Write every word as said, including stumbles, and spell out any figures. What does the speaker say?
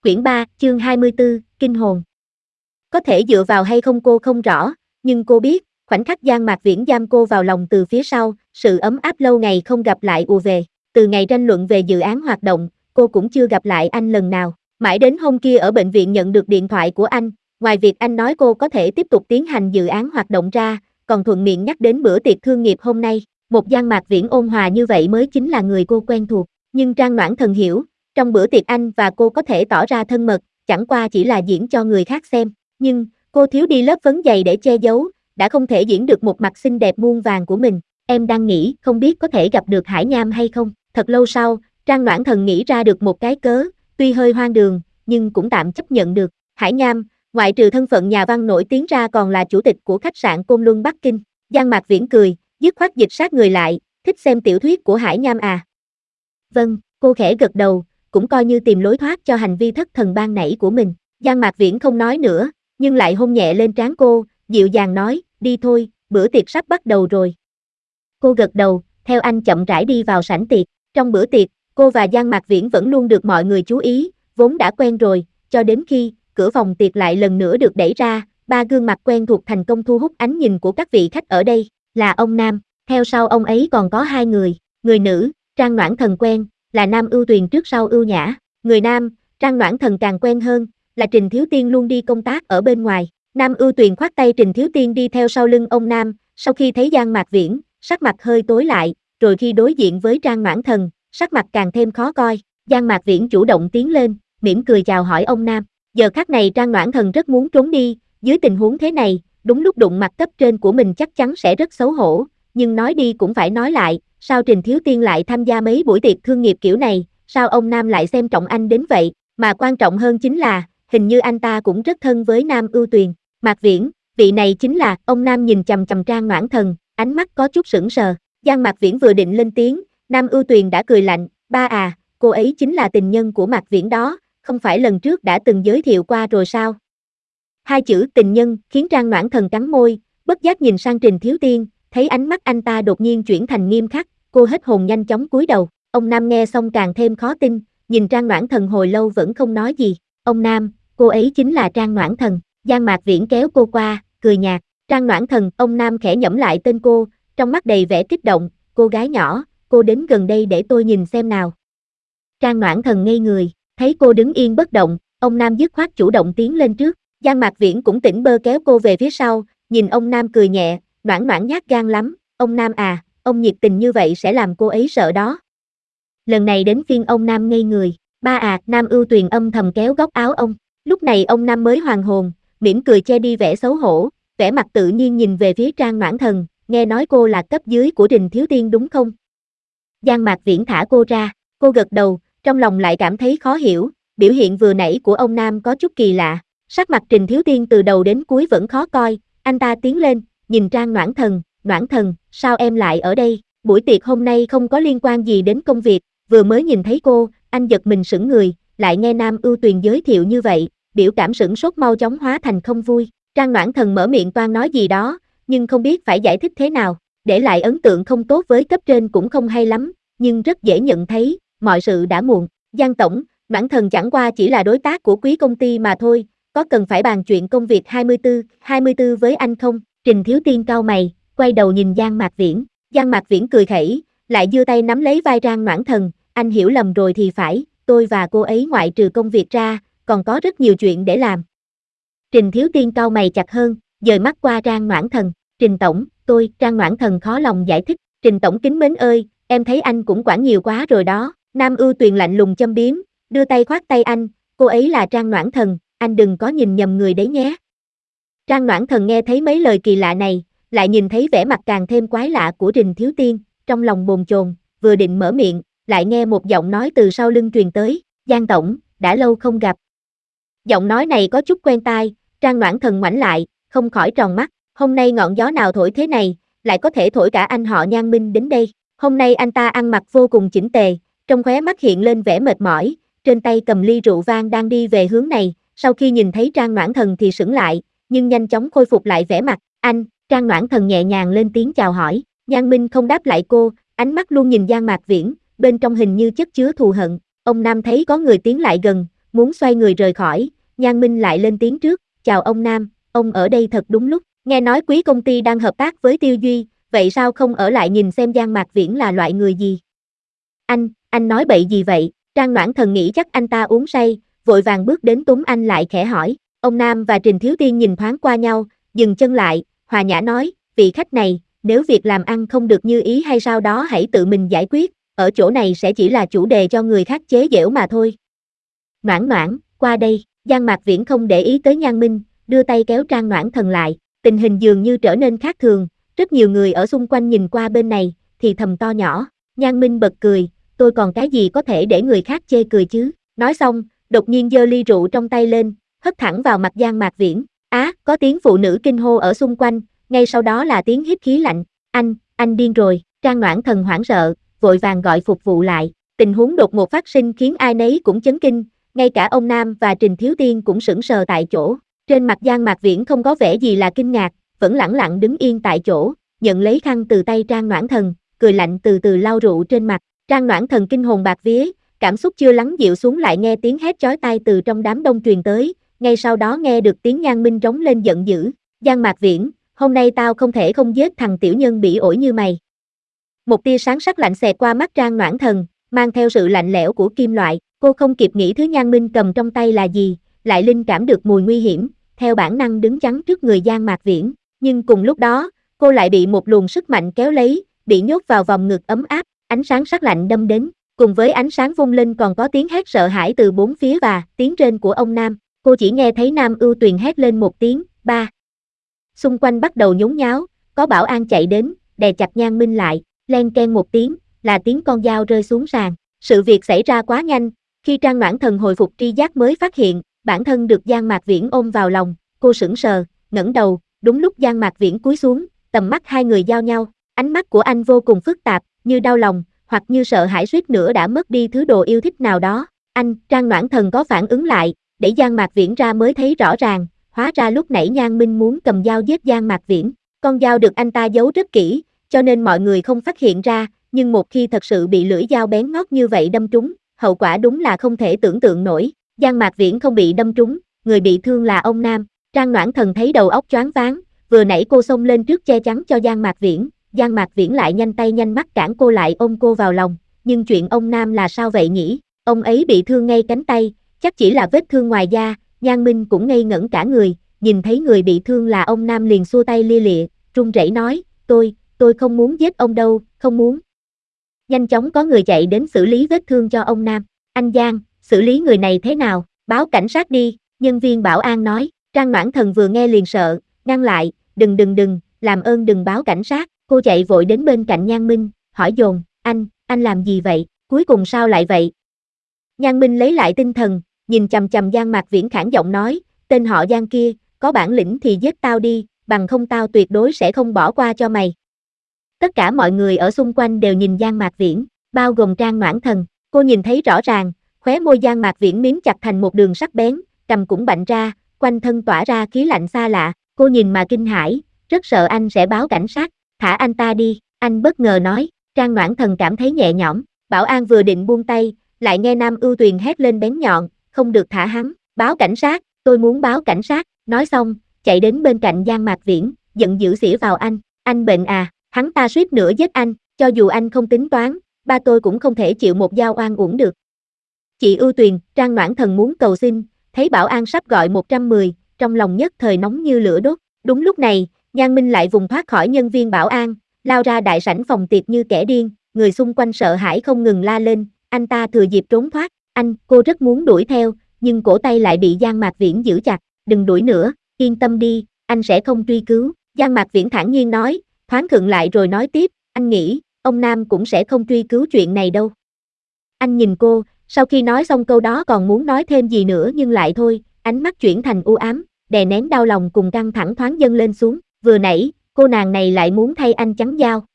Quyển ba, chương hai mươi tư, Kinh hồn. Có thể dựa vào hay không cô không rõ, nhưng cô biết, khoảnh khắc Giang Mạc Viễn giam cô vào lòng từ phía sau, sự ấm áp lâu ngày không gặp lại ùa về. Từ ngày tranh luận về dự án hoạt động, cô cũng chưa gặp lại anh lần nào. Mãi đến hôm kia ở bệnh viện nhận được điện thoại của anh, ngoài việc anh nói cô có thể tiếp tục tiến hành dự án hoạt động ra, còn thuận miệng nhắc đến bữa tiệc thương nghiệp hôm nay. Một Giang Mạc Viễn ôn hòa như vậy mới chính là người cô quen thuộc. Nhưng Trang Noãn Thần hiểu, trong bữa tiệc anh và cô có thể tỏ ra thân mật, chẳng qua chỉ là diễn cho người khác xem. Nhưng, cô thiếu đi lớp phấn dày để che giấu, đã không thể diễn được một mặt xinh đẹp muôn vàng của mình. Em đang nghĩ không biết có thể gặp được Hải Nham hay không. Thật lâu sau, Trang Noãn Thần nghĩ ra được một cái cớ, tuy hơi hoang đường, nhưng cũng tạm chấp nhận được. Hải Nham, ngoại trừ thân phận nhà văn nổi tiếng ra còn là chủ tịch của khách sạn Côn Luân Bắc Kinh. Giang Mạc Viễn cười, dứt khoát dịch sát người lại, thích xem tiểu thuyết của Hải Nham à? Vâng, cô khẽ gật đầu, cũng coi như tìm lối thoát cho hành vi thất thần ban nãy của mình. Giang Mạc Viễn không nói nữa, nhưng lại hôn nhẹ lên trán cô, dịu dàng nói, đi thôi, bữa tiệc sắp bắt đầu rồi. Cô gật đầu, theo anh chậm rãi đi vào sảnh tiệc. Trong bữa tiệc, cô và Giang Mạc Viễn vẫn luôn được mọi người chú ý, vốn đã quen rồi, cho đến khi cửa phòng tiệc lại lần nữa được đẩy ra, ba gương mặt quen thuộc thành công thu hút ánh nhìn của các vị khách ở đây, là ông Nam, theo sau ông ấy còn có hai người, người nữ, Trang Noãn Thần quen, là Nam Ưu Tuyền trước sau ưu nhã, người nam, Trang Noãn Thần càng quen hơn, là Trình Thiếu Tiên luôn đi công tác ở bên ngoài. Nam Ưu Tuyền khoác tay Trình Thiếu Tiên đi theo sau lưng ông Nam, sau khi thấy Giang Mạc Viễn, sắc mặt hơi tối lại, rồi khi đối diện với Trang Noãn Thần, sắc mặt càng thêm khó coi. Giang Mạc Viễn chủ động tiến lên, mỉm cười chào hỏi ông Nam. Giờ khắc này Trang Noãn Thần rất muốn trốn đi, dưới tình huống thế này, đúng lúc đụng mặt cấp trên của mình chắc chắn sẽ rất xấu hổ, nhưng nói đi cũng phải nói lại, sao Trình Thiếu Tiên lại tham gia mấy buổi tiệc thương nghiệp kiểu này, sao ông Nam lại xem trọng anh đến vậy, mà quan trọng hơn chính là, hình như anh ta cũng rất thân với Nam Ưu Tuyền. Mạc Viễn, vị này chính là, ông Nam nhìn chằm chằm Trang Noãn Thần, ánh mắt có chút sững sờ. Giang Mạc Viễn vừa định lên tiếng, Nam Ưu Tuyền đã cười lạnh, ba à, cô ấy chính là tình nhân của Mạc Viễn đó, không phải lần trước đã từng giới thiệu qua rồi sao? Hai chữ tình nhân khiến Trang Noãn Thần cắn môi, bất giác nhìn sang Trình Thiếu Tiên, thấy ánh mắt anh ta đột nhiên chuyển thành nghiêm khắc, cô hết hồn nhanh chóng cúi đầu. Ông Nam nghe xong càng thêm khó tin, nhìn Trang Noãn Thần hồi lâu vẫn không nói gì. Ông Nam, cô ấy chính là Trang Noãn Thần. Giang Mạc Viễn kéo cô qua, cười nhạt. Trang Noãn Thần, ông Nam khẽ nhẩm lại tên cô, trong mắt đầy vẻ kích động, cô gái nhỏ, cô đến gần đây để tôi nhìn xem nào. Trang Noãn Thần ngây người, thấy cô đứng yên bất động, ông Nam dứt khoát chủ động tiến lên trước. Giang Mạc Viễn cũng tỉnh bơ kéo cô về phía sau, nhìn ông Nam cười nhẹ, Noãn Noãn nhát gan lắm, ông Nam à, ông nhiệt tình như vậy sẽ làm cô ấy sợ đó. Lần này đến phiên ông Nam ngây người, ba à, Nam Ưu Tuyền âm thầm kéo góc áo ông, lúc này ông Nam mới hoàn hồn, mỉm cười che đi vẻ xấu hổ, vẻ mặt tự nhiên nhìn về phía Trang Noãn Thần, nghe nói cô là cấp dưới của Trình Thiếu Tiên đúng không? Giang Mạc Viễn thả cô ra, cô gật đầu, trong lòng lại cảm thấy khó hiểu, biểu hiện vừa nãy của ông Nam có chút kỳ lạ, sắc mặt Trình Thiếu Tiên từ đầu đến cuối vẫn khó coi, anh ta tiến lên, nhìn Trang Noãn Thần, Noãn Thần, sao em lại ở đây, buổi tiệc hôm nay không có liên quan gì đến công việc, vừa mới nhìn thấy cô, anh giật mình sững người, lại nghe Nam Ưu Tuyền giới thiệu như vậy, biểu cảm sửng sốt mau chóng hóa thành không vui, Trang Noãn Thần mở miệng toan nói gì đó, nhưng không biết phải giải thích thế nào, để lại ấn tượng không tốt với cấp trên cũng không hay lắm, nhưng rất dễ nhận thấy, mọi sự đã muộn. Giang Tổng, Noãn Thần chẳng qua chỉ là đối tác của quý công ty mà thôi, có cần phải bàn chuyện công việc hai mươi tư, hai mươi tư với anh không? Trình Thiếu Tiên cau mày, quay đầu nhìn Giang Mạc Viễn, Giang Mạc Viễn cười khẩy, lại giơ tay nắm lấy vai Trang Noãn Thần, anh hiểu lầm rồi thì phải, tôi và cô ấy ngoại trừ công việc ra, còn có rất nhiều chuyện để làm. Trình Thiếu Tiên cau mày chặt hơn, dời mắt qua Trang Noãn Thần, Trình Tổng, tôi, Trang Noãn Thần khó lòng giải thích, Trình Tổng kính mến ơi, em thấy anh cũng quản nhiều quá rồi đó, Nam Ưu Tuyền lạnh lùng châm biếm, đưa tay khoác tay anh, cô ấy là Trang Noãn Thần, anh đừng có nhìn nhầm người đấy nhé. Trang Noãn Thần nghe thấy mấy lời kỳ lạ này, lại nhìn thấy vẻ mặt càng thêm quái lạ của Trình Thiếu Tiên, trong lòng bồn chồn, vừa định mở miệng, lại nghe một giọng nói từ sau lưng truyền tới, Giang Tổng, đã lâu không gặp. Giọng nói này có chút quen tai, Trang Noãn Thần ngoảnh lại, không khỏi tròn mắt, hôm nay ngọn gió nào thổi thế này, lại có thể thổi cả anh họ Nhan Minh đến đây. Hôm nay anh ta ăn mặc vô cùng chỉnh tề, trong khóe mắt hiện lên vẻ mệt mỏi, trên tay cầm ly rượu vang đang đi về hướng này, sau khi nhìn thấy Trang Noãn Thần thì sững lại, nhưng nhanh chóng khôi phục lại vẻ mặt, anh, Trang Noãn Thần nhẹ nhàng lên tiếng chào hỏi, Nhan Minh không đáp lại cô, ánh mắt luôn nhìn Giang Mạc Viễn, bên trong hình như chất chứa thù hận, ông Nam thấy có người tiến lại gần, muốn xoay người rời khỏi, Nhan Minh lại lên tiếng trước, chào ông Nam, ông ở đây thật đúng lúc, nghe nói quý công ty đang hợp tác với Tiêu Duy, vậy sao không ở lại nhìn xem Giang Mạc Viễn là loại người gì? Anh, anh nói bậy gì vậy? Trang Noãn Thần nghĩ chắc anh ta uống say, vội vàng bước đến túm anh lại khẽ hỏi, ông Nam và Trình Thiếu Tiên nhìn thoáng qua nhau, dừng chân lại, hòa nhã nói, vị khách này, nếu việc làm ăn không được như ý hay sao đó hãy tự mình giải quyết, ở chỗ này sẽ chỉ là chủ đề cho người khác chế giễu mà thôi. Noãn Noãn, qua đây, Giang Mạc Viễn không để ý tới Nhan Minh, đưa tay kéo Trang Noãn Thần lại, tình hình dường như trở nên khác thường, rất nhiều người ở xung quanh nhìn qua bên này, thì thầm to nhỏ, Nhan Minh bật cười, tôi còn cái gì có thể để người khác chê cười chứ, nói xong, đột nhiên giơ ly rượu trong tay lên, hất thẳng vào mặt Giang Mạc Viễn, á, à, có tiếng phụ nữ kinh hô ở xung quanh, ngay sau đó là tiếng hít khí lạnh, anh, anh điên rồi, Trang Noãn Thần hoảng sợ, vội vàng gọi phục vụ lại, tình huống đột ngột phát sinh khiến ai nấy cũng chấn kinh, ngay cả ông Nam và Trình Thiếu Tiên cũng sững sờ tại chỗ, trên mặt Giang Mạc Viễn không có vẻ gì là kinh ngạc, vẫn lẳng lặng đứng yên tại chỗ, nhận lấy khăn từ tay Trang Noãn Thần, cười lạnh từ từ lau rượu trên mặt, Trang Noãn Thần kinh hồn bạc vía, cảm xúc chưa lắng dịu xuống lại nghe tiếng hét chói tai từ trong đám đông truyền tới, ngay sau đó nghe được tiếng Nhan Minh rống lên giận dữ, Giang Mạc Viễn, hôm nay tao không thể không giết thằng tiểu nhân bỉ ổi như mày. Một tia sáng sắc lạnh xẹt qua mắt Trang Noãn Thần, mang theo sự lạnh lẽo của kim loại, cô không kịp nghĩ thứ Nhan Minh cầm trong tay là gì, lại linh cảm được mùi nguy hiểm, theo bản năng đứng chắn trước người Giang Mạc Viễn, nhưng cùng lúc đó, cô lại bị một luồng sức mạnh kéo lấy, bị nhốt vào vòng ngực ấm áp, ánh sáng sắc lạnh đâm đến, cùng với ánh sáng vung lên còn có tiếng hét sợ hãi từ bốn phía và tiếng rên của ông Nam, cô chỉ nghe thấy Nam Ưu Tuyền hét lên một tiếng, ba. Xung quanh bắt đầu nhốn nháo, có bảo an chạy đến, đè chặt Nhan Minh lại, len ken một tiếng, là tiếng con dao rơi xuống sàn, sự việc xảy ra quá nhanh, khi Trang Noãn Thần hồi phục tri giác mới phát hiện, bản thân được Giang Mạc Viễn ôm vào lòng, cô sững sờ, ngẩng đầu, đúng lúc Giang Mạc Viễn cúi xuống, tầm mắt hai người giao nhau, ánh mắt của anh vô cùng phức tạp, như đau lòng, hoặc như sợ hãi suýt nữa đã mất đi thứ đồ yêu thích nào đó. Anh, Trang Noãn Thần có phản ứng lại, để Giang Mạc Viễn ra mới thấy rõ ràng, hóa ra lúc nãy Nhan Minh muốn cầm dao giết Giang Mạc Viễn, con dao được anh ta giấu rất kỹ, cho nên mọi người không phát hiện ra, nhưng một khi thật sự bị lưỡi dao bén ngót như vậy đâm trúng, hậu quả đúng là không thể tưởng tượng nổi. Giang Mạc Viễn không bị đâm trúng, người bị thương là ông Nam. Trang Noãn Thần thấy đầu óc choáng váng, vừa nãy cô xông lên trước che chắn cho Giang Mạc Viễn, Giang Mạc Viễn lại nhanh tay nhanh mắt cản cô lại ôm cô vào lòng, nhưng chuyện ông Nam là sao vậy nhỉ? Ông ấy bị thương ngay cánh tay, chắc chỉ là vết thương ngoài da. Nhan Minh cũng ngây ngẩn cả người, nhìn thấy người bị thương là ông Nam liền xua tay lia lịa, run rẩy nói, tôi, tôi không muốn giết ông đâu, không muốn. Nhanh chóng có người chạy đến xử lý vết thương cho ông Nam. Anh Giang, xử lý người này thế nào? Báo cảnh sát đi, nhân viên bảo an nói. Trang Noãn Thần vừa nghe liền sợ, ngăn lại, đừng đừng đừng, làm ơn đừng báo cảnh sát. Cô chạy vội đến bên cạnh Nhan Minh, hỏi dồn, anh, anh làm gì vậy? Cuối cùng sao lại vậy? Nhan Minh lấy lại tinh thần, nhìn chằm chằm Giang Mạc Viễn khản giọng nói, tên họ Giang kia, có bản lĩnh thì giết tao đi, bằng không tao tuyệt đối sẽ không bỏ qua cho mày. Tất cả mọi người ở xung quanh đều nhìn Giang Mạc Viễn, bao gồm Trang Noãn Thần, cô nhìn thấy rõ ràng, khóe môi Giang Mạc Viễn miếm chặt thành một đường sắc bén, cằm cũng bạnh ra, quanh thân tỏa ra khí lạnh xa lạ, cô nhìn mà kinh hãi, rất sợ anh sẽ báo cảnh sát, thả anh ta đi, anh bất ngờ nói. Trang Noãn Thần cảm thấy nhẹ nhõm, bảo an vừa định buông tay, lại nghe Nam Ưu Tuyền hét lên bén nhọn, không được thả hắn, báo cảnh sát, tôi muốn báo cảnh sát, nói xong, chạy đến bên cạnh Giang Mạc Viễn, giận dữ xỉa vào anh, anh bệnh à, hắn ta suýt nữa giết anh, cho dù anh không tính toán, ba tôi cũng không thể chịu một dao oan uổng được. Chị Ưu Tuyền, Trang Noãn Thần muốn cầu xin, thấy bảo an sắp gọi một trăm mười, trong lòng nhất thời nóng như lửa đốt, đúng lúc này, Nhan Minh lại vùng thoát khỏi nhân viên bảo an, lao ra đại sảnh phòng tiệc như kẻ điên, người xung quanh sợ hãi không ngừng la lên, anh ta thừa dịp trốn thoát, anh, cô rất muốn đuổi theo, nhưng cổ tay lại bị Giang Mạc Viễn giữ chặt, đừng đuổi nữa, yên tâm đi, anh sẽ không truy cứu, Giang Mạc Viễn thản nhiên nói, thoáng khựng lại rồi nói tiếp, anh nghĩ, ông Nam cũng sẽ không truy cứu chuyện này đâu. Anh nhìn cô, sau khi nói xong câu đó còn muốn nói thêm gì nữa nhưng lại thôi, ánh mắt chuyển thành u ám, đè nén đau lòng cùng căng thẳng thoáng dâng lên xuống, vừa nãy, cô nàng này lại muốn thay anh chắn dao,